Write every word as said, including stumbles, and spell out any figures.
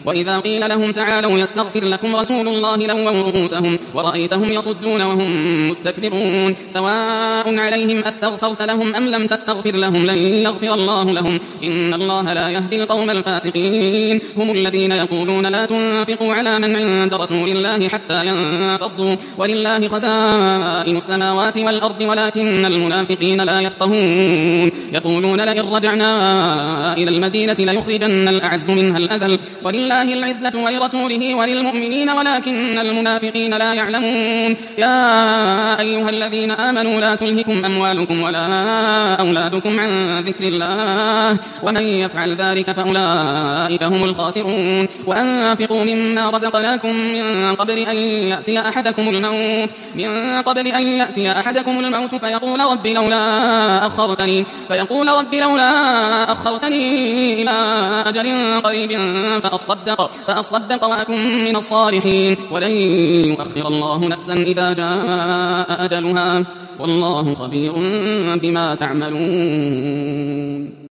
وإذا قيل لهم تعالوا يستغفر لكم رسول الله لووا رؤوسهم ورأيتهم يصدون وهم مستكبرون سواء عليهم أستغفرت لهم أم لم تستغفر لهم لن يغفر الله لهم إن الله لا يهدي القوم الفاسقين هم الذين يقولون لا تنفقوا على من عند رسول الله حتى ينفضوا ولله خزائن السماوات والأرض ولكن المنافقين لا يفقهون يقولون لئن رجعنا إلى المدينة ليخرجن الأعز منها الأذل ولله العزة ولرسوله وللمؤمنين ولكن المنافقين لا يعلمون يا أيها الذين آمنوا لا تلهكم أموالكم ولا أولادكم عن ذكر الله ومن يفعل ذلك فأولئك هم الخاسرون وأنفقوا مما رزقناكم من قبل أن يأتي أحدكم الموت من قبل أن يأتي أحدكم الموت فيقول رب لولا أخرتني فيقول رب لولا أخرتني إلى أجل قريب فأصدق فأصدق وأكن من الصالحين ولن يؤخر الله نفسا إذا جاء أجلها والله خبير بما تعملون.